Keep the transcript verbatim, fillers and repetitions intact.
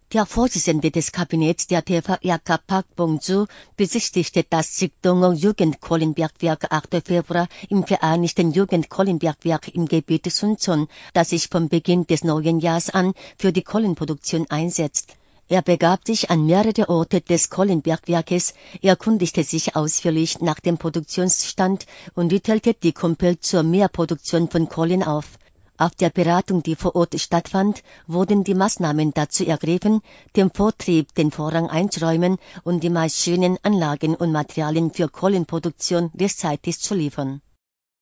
Der Vorsitzende des Kabinetts der T V R K Park Bong-ju besichtigte das Sigdonger Jugendkohlenbergwerk achter Februar im Vereinigten Jugendkohlenbergwerk im Gebiet Suncheon, das sich vom Beginn des neuen Jahres an für die Kohlenproduktion einsetzt. Er begab sich an mehrere Orte des Kohlenbergwerkes, erkundigte sich ausführlich nach dem Produktionsstand und rüttelte die Kumpel zur Mehrproduktion von Kohlen auf. Auf der Beratung, die vor Ort stattfand, wurden die Maßnahmen dazu ergriffen, dem Vortrieb den Vorrang einzuräumen und die Maschinen, Anlagen und Materialien für Kohlenproduktion rechtzeitig zu liefern.